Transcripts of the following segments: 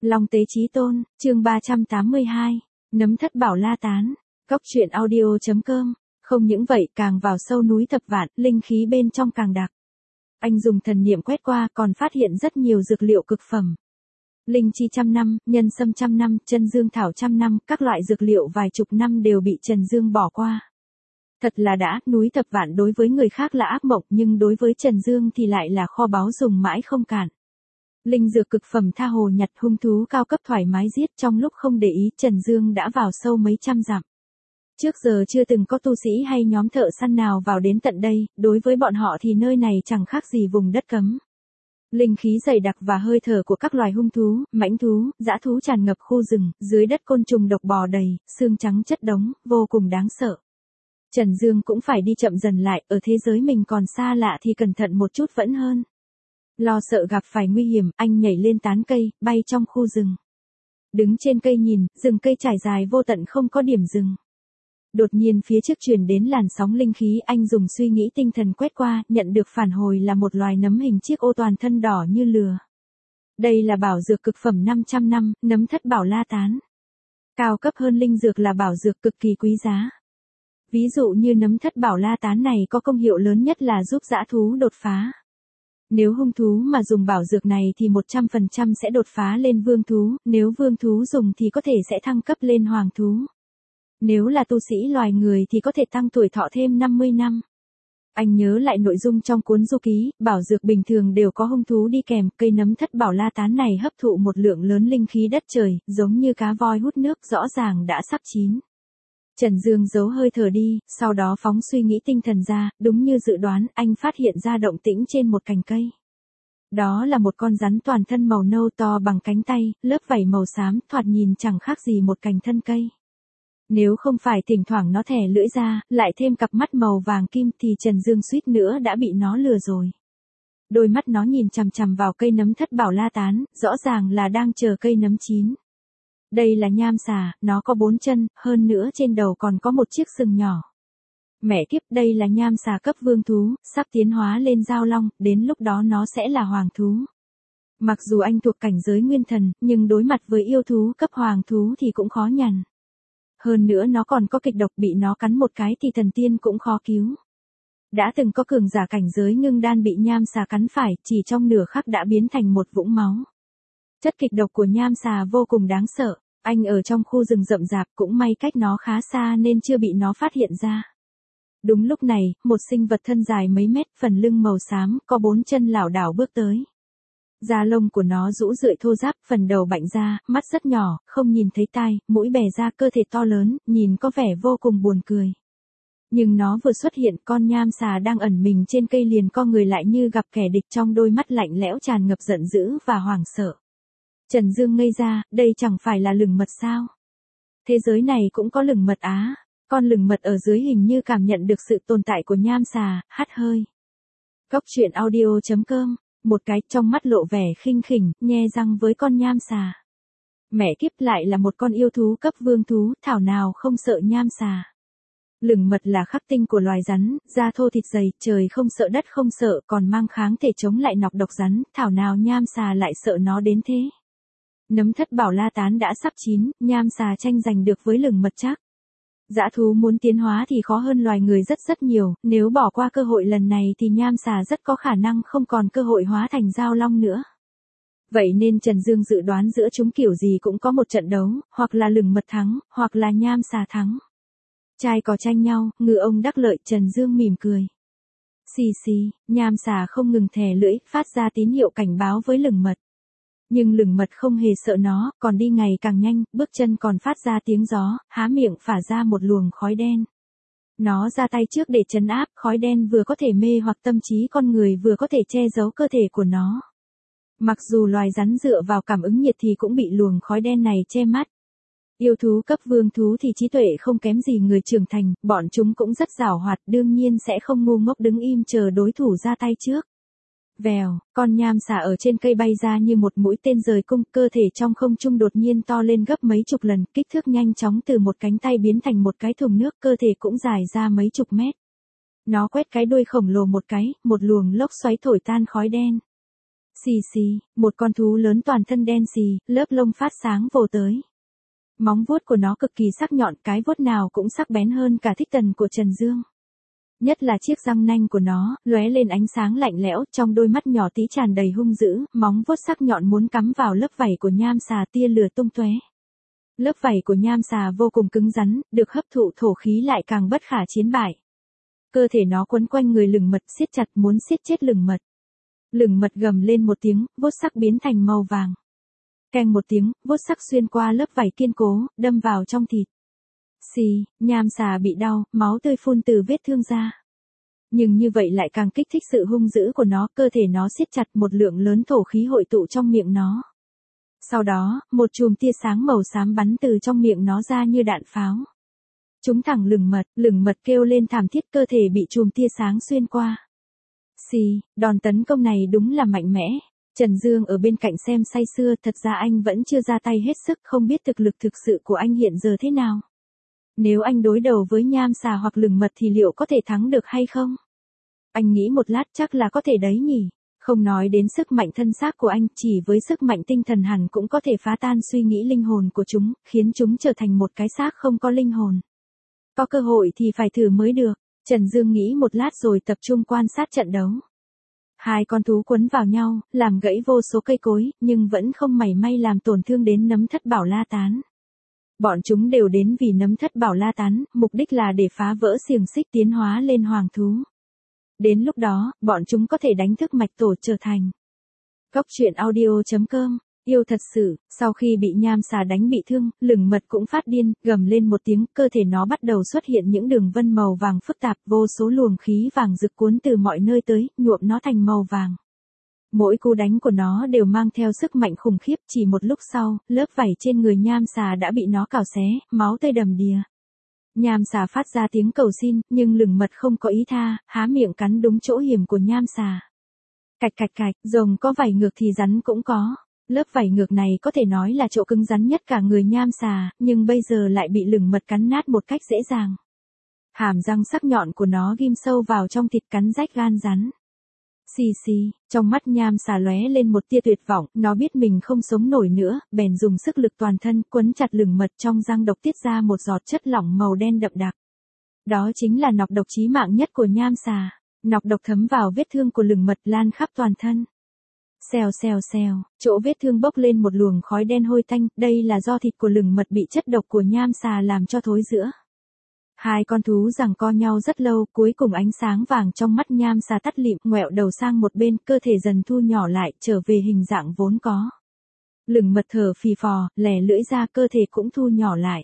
Long Tế Chí Tôn, chương 382, nấm thất bảo la tán, cóc truyện audio.com. Không những vậy, càng vào sâu núi Thập Vạn, linh khí bên trong càng đặc. Anh dùng thần niệm quét qua, còn phát hiện rất nhiều dược liệu cực phẩm. Linh chi 100 năm, nhân sâm 100 năm, chân dương thảo 100 năm, các loại dược liệu vài chục năm đều bị Trần Dương bỏ qua. Thật là đã, núi Thập Vạn đối với người khác là ác mộng, nhưng đối với Trần Dương thì lại là kho báu dùng mãi không cạn. Linh dược cực phẩm tha hồ nhặt, hung thú cao cấp thoải mái giết, trong lúc không để ý, Trần Dương đã vào sâu mấy trăm dặm. Trước giờ chưa từng có tu sĩ hay nhóm thợ săn nào vào đến tận đây, đối với bọn họ thì nơi này chẳng khác gì vùng đất cấm. Linh khí dày đặc và hơi thở của các loài hung thú, mãnh thú, dã thú tràn ngập khu rừng, dưới đất côn trùng độc bò đầy, xương trắng chất đống, vô cùng đáng sợ. Trần Dương cũng phải đi chậm dần lại, ở thế giới mình còn xa lạ thì cẩn thận một chút vẫn hơn. Lo sợ gặp phải nguy hiểm, anh nhảy lên tán cây, bay trong khu rừng. Đứng trên cây nhìn, rừng cây trải dài vô tận không có điểm dừng. Đột nhiên phía trước truyền đến làn sóng linh khí, anh dùng suy nghĩ tinh thần quét qua, nhận được phản hồi là một loài nấm hình chiếc ô toàn thân đỏ như lửa. Đây là bảo dược cực phẩm 500 năm, nấm thất bảo la tán. Cao cấp hơn linh dược là bảo dược cực kỳ quý giá. Ví dụ như nấm thất bảo la tán này có công hiệu lớn nhất là giúp dã thú đột phá. Nếu hung thú mà dùng bảo dược này thì 100% sẽ đột phá lên vương thú, nếu vương thú dùng thì có thể sẽ thăng cấp lên hoàng thú. Nếu là tu sĩ loài người thì có thể tăng tuổi thọ thêm 50 năm. Anh nhớ lại nội dung trong cuốn du ký, bảo dược bình thường đều có hung thú đi kèm, cây nấm thất bảo la tán này hấp thụ một lượng lớn linh khí đất trời, giống như cá voi hút nước, rõ ràng đã sắp chín. Trần Dương giấu hơi thở đi, sau đó phóng suy nghĩ tinh thần ra, đúng như dự đoán, anh phát hiện ra động tĩnh trên một cành cây. Đó là một con rắn toàn thân màu nâu to bằng cánh tay, lớp vảy màu xám, thoạt nhìn chẳng khác gì một cành thân cây. Nếu không phải thỉnh thoảng nó thè lưỡi ra, lại thêm cặp mắt màu vàng kim thì Trần Dương suýt nữa đã bị nó lừa rồi. Đôi mắt nó nhìn chằm chằm vào cây nấm thất bảo la tán, rõ ràng là đang chờ cây nấm chín. Đây là nham xà, nó có 4 chân, hơn nữa trên đầu còn có một chiếc sừng nhỏ. Mẹ kiếp, đây là nham xà cấp vương thú, sắp tiến hóa lên giao long, đến lúc đó nó sẽ là hoàng thú. Mặc dù anh thuộc cảnh giới nguyên thần, nhưng đối mặt với yêu thú cấp hoàng thú thì cũng khó nhằn. Hơn nữa nó còn có kịch độc, bị nó cắn một cái thì thần tiên cũng khó cứu. Đã từng có cường giả cảnh giới ngưng đan bị nham xà cắn phải, chỉ trong nửa khắc đã biến thành một vũng máu. Chất kịch độc của nham xà vô cùng đáng sợ, anh ở trong khu rừng rậm rạp, cũng may cách nó khá xa nên chưa bị nó phát hiện ra. Đúng lúc này, một sinh vật thân dài mấy mét, phần lưng màu xám, có 4 chân lảo đảo bước tới. Da lông của nó rũ rượi thô ráp, phần đầu bạnh ra, mắt rất nhỏ, không nhìn thấy tai, mũi bè ra, cơ thể to lớn, nhìn có vẻ vô cùng buồn cười. Nhưng nó vừa xuất hiện, con nham xà đang ẩn mình trên cây liền co người lại như gặp kẻ địch, trong đôi mắt lạnh lẽo tràn ngập giận dữ và hoảng sợ. Trần Dương ngây ra, đây chẳng phải là lửng mật sao? Thế giới này cũng có lửng mật á? Con lửng mật ở dưới hình như cảm nhận được sự tồn tại của nham xà, hắt hơi. Cóc truyện audio.com. Một cái, trong mắt lộ vẻ khinh khỉnh, nhe răng với con nham xà. Mẹ kiếp, lại là một con yêu thú cấp vương thú, thảo nào không sợ nham xà. Lửng mật là khắc tinh của loài rắn, da thô thịt dày, trời không sợ đất không sợ, còn mang kháng thể chống lại nọc độc rắn, thảo nào nham xà lại sợ nó đến thế. Nấm thất bảo la tán đã sắp chín, nham xà tranh giành được với lửng mật chắc. Dã thú muốn tiến hóa thì khó hơn loài người rất nhiều, nếu bỏ qua cơ hội lần này thì nham xà rất có khả năng không còn cơ hội hóa thành giao long nữa. Vậy nên Trần Dương dự đoán giữa chúng kiểu gì cũng có một trận đấu, hoặc là lửng mật thắng, hoặc là nham xà thắng. Trai cò tranh nhau, ngư ông đắc lợi, Trần Dương mỉm cười. Xì xì, nham xà không ngừng thè lưỡi, phát ra tín hiệu cảnh báo với lửng mật. Nhưng lửng mật không hề sợ nó, còn đi ngày càng nhanh, bước chân còn phát ra tiếng gió, há miệng phả ra một luồng khói đen. Nó ra tay trước để trấn áp, khói đen vừa có thể mê hoặc tâm trí con người, vừa có thể che giấu cơ thể của nó. Mặc dù loài rắn dựa vào cảm ứng nhiệt thì cũng bị luồng khói đen này che mắt. Yêu thú cấp vương thú thì trí tuệ không kém gì người trưởng thành, bọn chúng cũng rất giàu hoạt, đương nhiên sẽ không ngu ngốc đứng im chờ đối thủ ra tay trước. Vèo, con nham xà ở trên cây bay ra như một mũi tên rời cung, cơ thể trong không trung đột nhiên to lên gấp mấy chục lần, kích thước nhanh chóng từ một cánh tay biến thành một cái thùng nước, cơ thể cũng dài ra mấy chục mét. Nó quét cái đuôi khổng lồ một cái, một luồng lốc xoáy thổi tan khói đen. Xì xì, một con thú lớn toàn thân đen xì, lớp lông phát sáng vồ tới. Móng vuốt của nó cực kỳ sắc nhọn, cái vuốt nào cũng sắc bén hơn cả thích tần của Trần Dương. Nhất là chiếc răng nanh của nó, lóe lên ánh sáng lạnh lẽo, trong đôi mắt nhỏ tí tràn đầy hung dữ, móng vuốt sắc nhọn muốn cắm vào lớp vảy của nham xà, tia lửa tung tóe. Lớp vảy của nham xà vô cùng cứng rắn, được hấp thụ thổ khí lại càng bất khả chiến bại. Cơ thể nó quấn quanh người lửng mật siết chặt muốn siết chết lửng mật. Lửng mật gầm lên một tiếng, vuốt sắc biến thành màu vàng. Keng một tiếng, vuốt sắc xuyên qua lớp vảy kiên cố, đâm vào trong thịt. Xì, nham xà bị đau, máu tươi phun từ vết thương ra. Nhưng như vậy lại càng kích thích sự hung dữ của nó, cơ thể nó siết chặt, một lượng lớn thổ khí hội tụ trong miệng nó. Sau đó, một chùm tia sáng màu xám bắn từ trong miệng nó ra như đạn pháo. Trúng thẳng lửng mật kêu lên thảm thiết, cơ thể bị chùm tia sáng xuyên qua. Xì, đòn tấn công này đúng là mạnh mẽ. Trần Dương ở bên cạnh xem say sưa, thật ra anh vẫn chưa ra tay hết sức, không biết thực lực thực sự của anh hiện giờ thế nào. Nếu anh đối đầu với nham xà hoặc lửng mật thì liệu có thể thắng được hay không? Anh nghĩ một lát chắc là có thể đấy nhỉ. Không nói đến sức mạnh thân xác của anh, chỉ với sức mạnh tinh thần hẳn cũng có thể phá tan suy nghĩ linh hồn của chúng, khiến chúng trở thành một cái xác không có linh hồn. Có cơ hội thì phải thử mới được. Trần Dương nghĩ một lát rồi tập trung quan sát trận đấu. Hai con thú quấn vào nhau, làm gãy vô số cây cối, nhưng vẫn không mảy may làm tổn thương đến nấm thất bảo la tán. Bọn chúng đều đến vì nấm thất bảo la tán, mục đích là để phá vỡ xiềng xích tiến hóa lên hoàng thú. Đến lúc đó, bọn chúng có thể đánh thức mạch tổ trở thành. Góc truyện audio.com, yêu thật sự, sau khi bị nham xà đánh bị thương, lửng mật cũng phát điên, gầm lên một tiếng, cơ thể nó bắt đầu xuất hiện những đường vân màu vàng phức tạp, vô số luồng khí vàng rực cuốn từ mọi nơi tới, nhuộm nó thành màu vàng. Mỗi cú đánh của nó đều mang theo sức mạnh khủng khiếp, chỉ một lúc sau, lớp vảy trên người nham xà đã bị nó cào xé, máu tươi đầm đìa. Nham xà phát ra tiếng cầu xin, nhưng lửng mật không có ý tha, há miệng cắn đúng chỗ hiểm của nham xà. Cạch cạch cạch, rồng có vảy ngược thì rắn cũng có. Lớp vảy ngược này có thể nói là chỗ cứng rắn nhất cả người nham xà, nhưng bây giờ lại bị lửng mật cắn nát một cách dễ dàng. Hàm răng sắc nhọn của nó ghim sâu vào trong thịt cắn rách gan rắn. Xì xì, trong mắt nham xà lóe lên một tia tuyệt vọng, nó biết mình không sống nổi nữa, bèn dùng sức lực toàn thân quấn chặt lửng mật, trong răng độc tiết ra một giọt chất lỏng màu đen đậm đặc. Đó chính là nọc độc chí mạng nhất của nham xà. Nọc độc thấm vào vết thương của lửng mật lan khắp toàn thân. Xèo xèo xèo, chỗ vết thương bốc lên một luồng khói đen hôi tanh, đây là do thịt của lửng mật bị chất độc của nham xà làm cho thối rữa. Hai con thú giằng co nhau rất lâu, cuối cùng ánh sáng vàng trong mắt nham xà tắt lịm, ngoẹo đầu sang một bên, cơ thể dần thu nhỏ lại, trở về hình dạng vốn có. Lửng mật thở phì phò, lẻ lưỡi ra, cơ thể cũng thu nhỏ lại.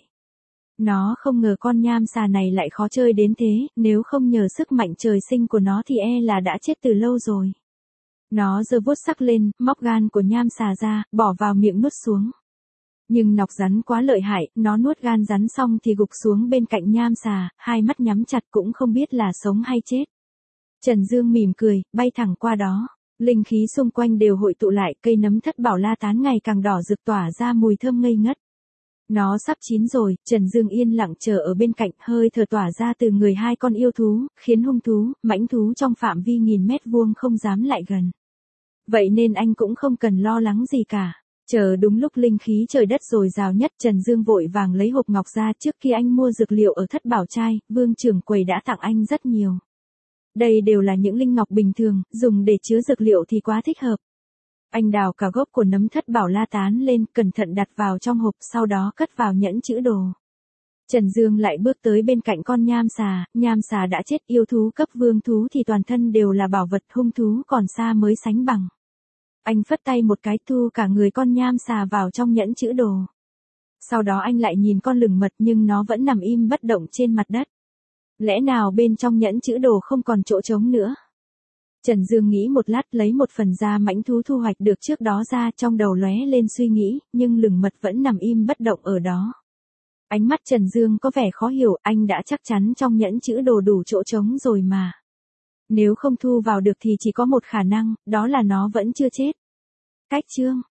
Nó không ngờ con nham xà này lại khó chơi đến thế, nếu không nhờ sức mạnh trời sinh của nó thì là đã chết từ lâu rồi. Nó giơ vuốt sắc lên, móc gan của nham xà ra, bỏ vào miệng nuốt xuống. Nhưng nọc rắn quá lợi hại, nó nuốt gan rắn xong thì gục xuống bên cạnh nham xà, hai mắt nhắm chặt cũng không biết là sống hay chết. Trần Dương mỉm cười, bay thẳng qua đó. Linh khí xung quanh đều hội tụ lại, cây nấm thất bảo la tán ngày càng đỏ rực tỏa ra mùi thơm ngây ngất. Nó sắp chín rồi, Trần Dương yên lặng chờ ở bên cạnh, hơi thở tỏa ra từ người hai con yêu thú, khiến hung thú, mãnh thú trong phạm vi 1000 mét vuông không dám lại gần. Vậy nên anh cũng không cần lo lắng gì cả. Chờ đúng lúc linh khí trời đất dồi dào nhất, Trần Dương vội vàng lấy hộp ngọc ra, trước khi anh mua dược liệu ở thất bảo trai, Vương trưởng quầy đã tặng anh rất nhiều. Đây đều là những linh ngọc bình thường, dùng để chứa dược liệu thì quá thích hợp. Anh đào cả gốc của nấm thất bảo la tán lên, cẩn thận đặt vào trong hộp, sau đó cất vào nhẫn chữ đồ. Trần Dương lại bước tới bên cạnh con nham xà đã chết, yêu thú cấp vương thú thì toàn thân đều là bảo vật, hung thú còn xa mới sánh bằng. Anh phất tay một cái, thu cả người con nham xà vào trong nhẫn chữ đồ. Sau đó anh lại nhìn con lửng mật, nhưng nó vẫn nằm im bất động trên mặt đất. Lẽ nào bên trong nhẫn chữ đồ không còn chỗ trống nữa? Trần Dương nghĩ một lát, lấy một phần da mãnh thú thu hoạch được trước đó ra, trong đầu lóe lên suy nghĩ, nhưng lửng mật vẫn nằm im bất động ở đó. Ánh mắt Trần Dương có vẻ khó hiểu, anh đã chắc chắn trong nhẫn chữ đồ đủ chỗ trống rồi mà. Nếu không thu vào được thì chỉ có một khả năng, đó là nó vẫn chưa chết. Cách chương